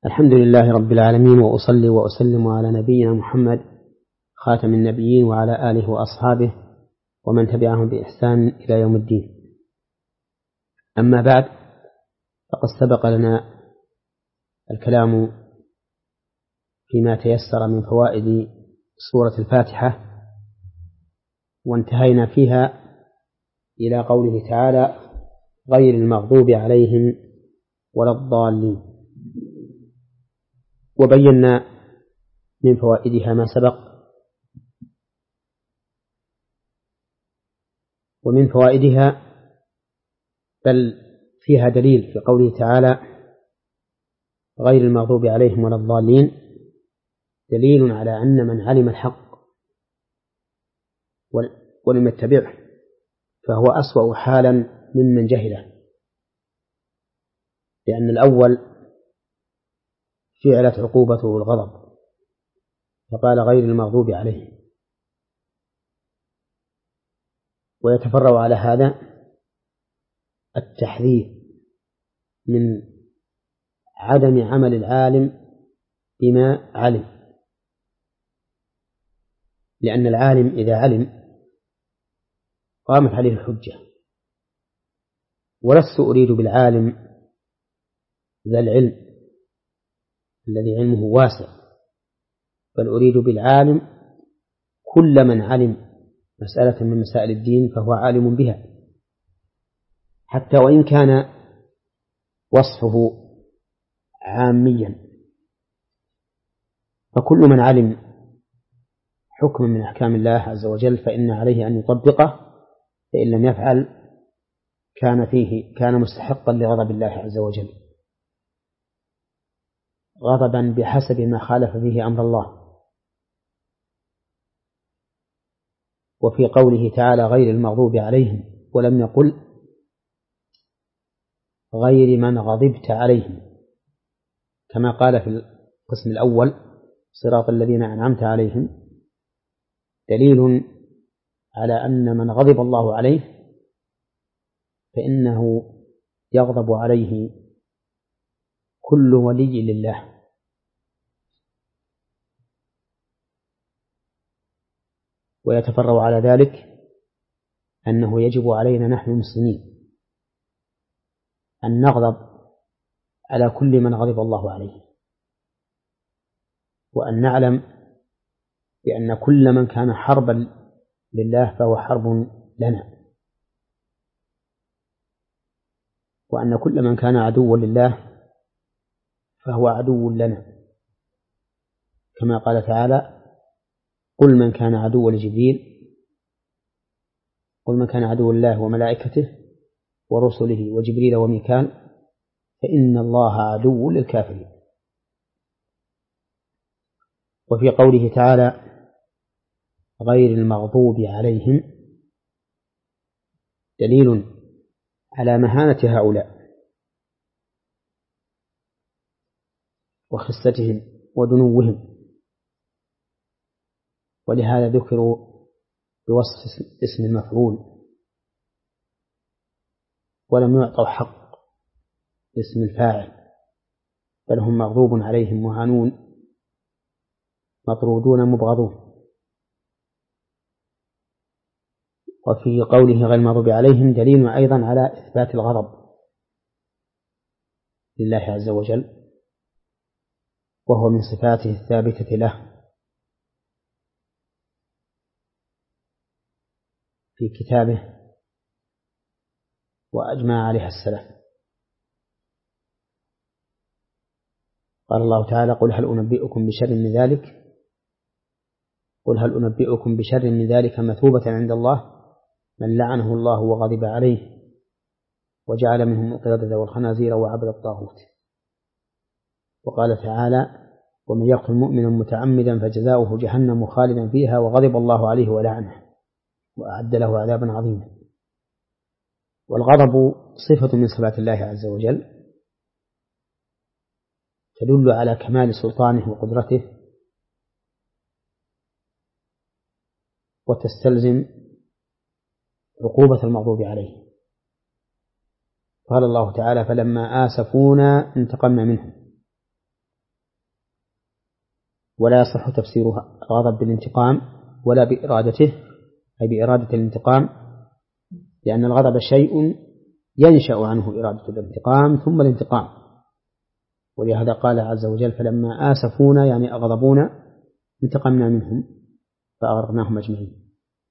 الحمد لله رب العالمين، وأصلي وأسلم على نبينا محمد خاتم النبيين وعلى آله وأصحابه ومن تبعهم بإحسان إلى يوم الدين. أما بعد، فقد سبق لنا الكلام فيما تيسر من فوائد سورة الفاتحة، وانتهينا فيها إلى قوله تعالى: غير المغضوب عليهم ولا الضالين، وبينا من فوائدها ما سبق. ومن فوائدها بل فيها دليل في قوله تعالى: غير المغضوب عليهم ولا الضالين، دليل على أن من علم الحق ولم يتبعه فهو أسوأ حالا ممن جهله، لأن الأول فعلت عقوبته الغضب، فقال غير المغضوب عليهم. ويتفرع على هذا التحذير من عدم عمل العالم بما علم، لأن العالم إذا علم قامت عليه الحجة. ولست أريد بالعالم ذا العلم الذي علمه واسع، بل أريد بالعالم كل من علم مسألة من مسائل الدين فهو عالم بها، حتى وإن كان وصفه عاميا. فكل من علم حكم من أحكام الله عز وجل فإن عليه أن يطبقه، فإن لم يفعل كان مستحقا لغضب الله عز وجل، غضبا بحسب ما خالف فيه أمر الله. وفي قوله تعالى غير المغضوب عليهم ولم يقل غير من غضبت عليهم، كما قال في القسم الأول صراط الذين أنعمت عليهم، دليل على أن من غضب الله عليه فإنه يغضب عليه كل ولي لله. ويتفرع على ذلك أنه يجب علينا نحن المسلمين أن نغضب على كل من غضب الله عليه، وأن نعلم بأن كل من كان حربا لله فهو حرب لنا، وأن كل من كان عدوا لله فهو عدو لنا، كما قال تعالى: قل من كان عدوا لجبريل، قل من كان عدوا لله وملائكته ورسله وجبريل وميكال فإن الله عدو للكافرين. وفي قوله تعالى غير المغضوب عليهم دليل على مهانة هؤلاء وخستهم ودنوهم، ولهذا ذكروا بوصف اسم المفعول ولم يعطوا حق اسم الفاعل، بل هم مغضوب عليهم مهانون مطرودون مبغضون. وفي قوله غير المغضوب عليهم دليل أيضا على إثبات الغضب لله عز وجل، وهو من صفاته الثابتة له في كتابه وأجمع عليها السلف. قال الله تعالى: قل هل أنبئكم بشر من ذلك مثوبة عند الله من لعنه الله وغضب عليه وجعل منهم القردة والخنازير وعبد الطاغوت. وقال تعالى: ومن يقتل مؤمنا متعمدا فجزاؤه جهنم خالدا فيها وغضب الله عليه ولعنه وأعد له عذابا عظيما. والغضب صفة من صفات الله عز وجل تدل على كمال سلطانه وقدرته، وتستلزم عقوبة المغضوب عليه. قال الله تعالى: فلما آسفونا انتقمنا منهم ولا يصح تفسيرها الغضب بالانتقام ولا بإرادته، أي بإرادة الانتقام، لأن الغضب شيء ينشأ عنه إرادة الانتقام ثم الانتقام. ولهذا قال عز وجل: فلما آسفونا يعني أغضبونا انتقمنا منهم فأغرقناهم أجمعين.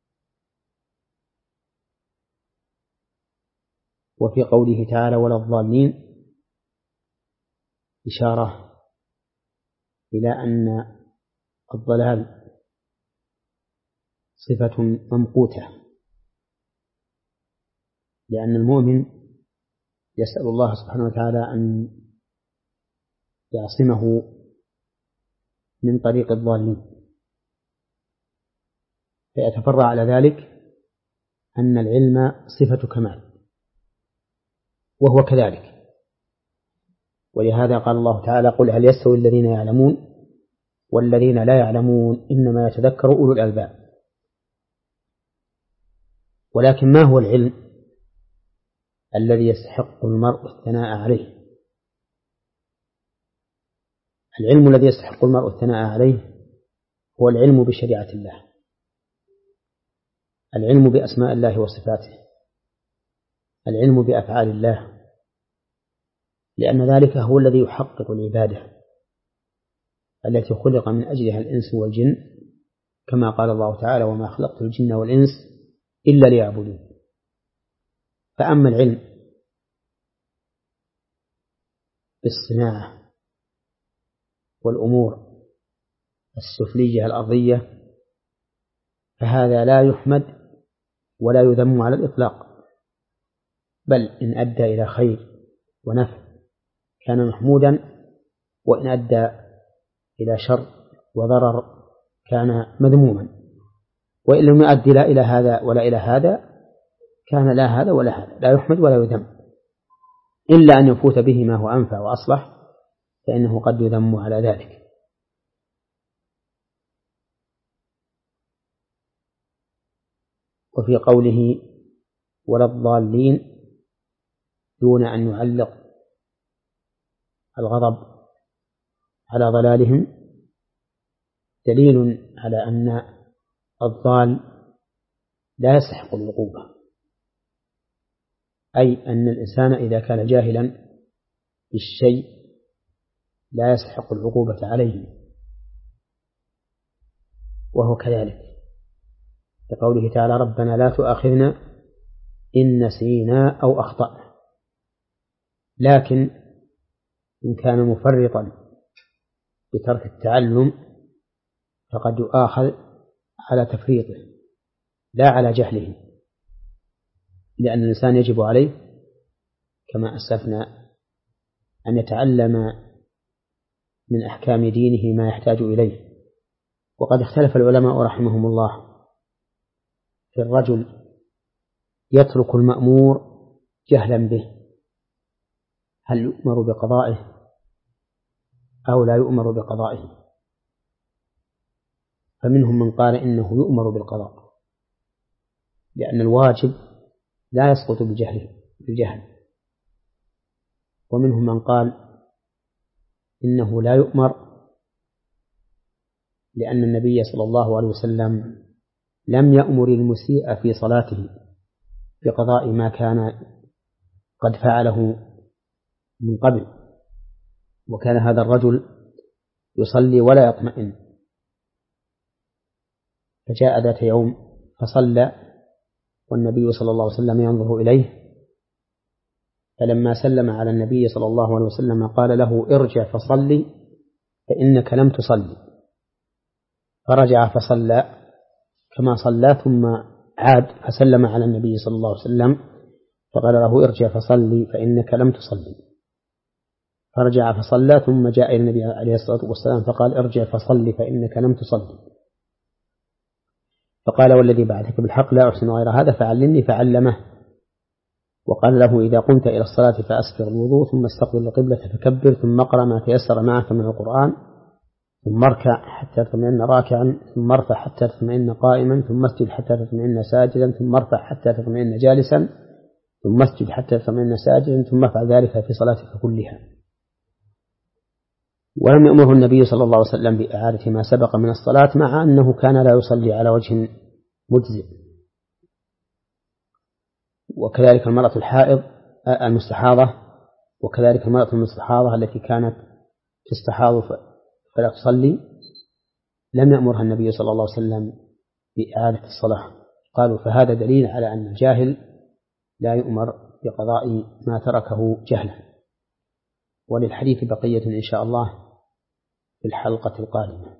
وفي قوله تعالى: ولا الضالين، إشارة إلى أن الضلال صفة ممقوتة، لأن المؤمن يسأل الله سبحانه وتعالى أن يعصمه من طريق الضالين، فيتفرع على ذلك أن العلم صفة كمال، وهو كذلك. ولهذا قال الله تعالى: قل هل يستوي الذين يعلمون والذين لا يعلمون إنما يتذكر أولو الألباب. ولكن ما هو العلم الذي يستحق المرء الثناء عليه؟ العلم الذي يستحق المرء الثناء عليه هو العلم بشريعة الله، العلم بأسماء الله وصفاته، العلم بأفعال الله، لأن ذلك هو الذي يحقق العبادة التي خلق من أجلها الإنس والجن، كما قال الله تعالى: وما خلقت الجن والإنس إلا ليعبدون. فأما العلم بالصناعة والأمور السفلية الأرضية فهذا لا يحمد ولا يذم على الإطلاق، بل إن أدى إلى خير ونفع كان محمودا، وإن أدى إلى شر وضرر كان مذموما، وإن لم يؤدي لا إلى هذا ولا إلى هذا كان لا هذا ولا هذا، لا يحمد ولا يذم، إلا أن يفوت به ما هو أنفع وأصلح فإنه قد يذم على ذلك. وفي قوله ولا الضالين دون أن يعلق الغضب على ضلالهم دليل على أن الضال لا يستحق العقوبة، أي أن الإنسان إذا كان جاهلا بالشيء لا يستحق العقوبة عليه، وهو كذلك كقوله تعالى: ربنا لا تؤاخذنا إن نسينا أو أخطأنا. لكن إن كان مفرطا بترك التعلم فقد يؤاخذ على تفريطه لا على جهله، لأن الإنسان يجب عليه كما أسلفنا أن يتعلم من أحكام دينه ما يحتاج إليه. وقد اختلف العلماء رحمهم الله في الرجل يترك المأمور جهلا به، هل يؤمر بقضائه أو لا يؤمر بقضائه؟ فمنهم من قال إنه يؤمر بالقضاء، لأن الواجب لا يسقط بالجهل، ومنهم من قال إنه لا يؤمر، لأن النبي صلى الله عليه وسلم لم يأمر المسيء في صلاته بقضاء ما كان قد فعله من قبل، وكان هذا الرجل يصلي ولا يطمئن، فجاء ذات يوم فصلى والنبي صلى الله عليه وسلم ينظر إليه، فلما سلم على النبي صلى الله عليه وسلم قال له: ارجع فصلي فإنك لم تصلي. فرجع فصلى كما صلى، ثم عاد فسلم على النبي صلى الله عليه وسلم فقال له: ارجع فصلي فإنك لم تصلي. فرجع فصلى، ثم جاء إلى النبي عليه الصلاة والسلام فقال: ارجع فصلي فإنك لم تصلي. فقال: والذي بعثك بالحق لا أحسن غير هذا فعلمني، فعلمه، وقال له: إذا قمت إلى الصلاة فأسبغ الوضوء ثم استقبل القبلة فكبر، ثم اقرأ ما تيسر معك من القرآن، ثم اركع حتى تطمئن راكعا، ثم ارفع حتى تطمئن قائما، ثم اسجد حتى تطمئن ساجدا، ثم ارفع حتى تطمئن جالسا، ثم اسجد حتى تطمئن ساجدا، ثم افعل ذلك في صلاتك كلها. ولم يأمره النبي صلى الله عليه وسلم بإعادة ما سبق من الصلاة، مع أنه كان لا يصلي على وجه مجزئ. وكذلك المرأة الحائض المستحاضة، وكذلك المرأة المستحاضة التي كانت تستحاض فلا تصلي، لم يأمرها النبي صلى الله عليه وسلم بإعادة الصلاة. قالوا فهذا دليل على أن الجاهل لا يؤمر بقضاء ما تركه جهلا. وللحديث بقية إن شاء الله في الحلقة القادمة.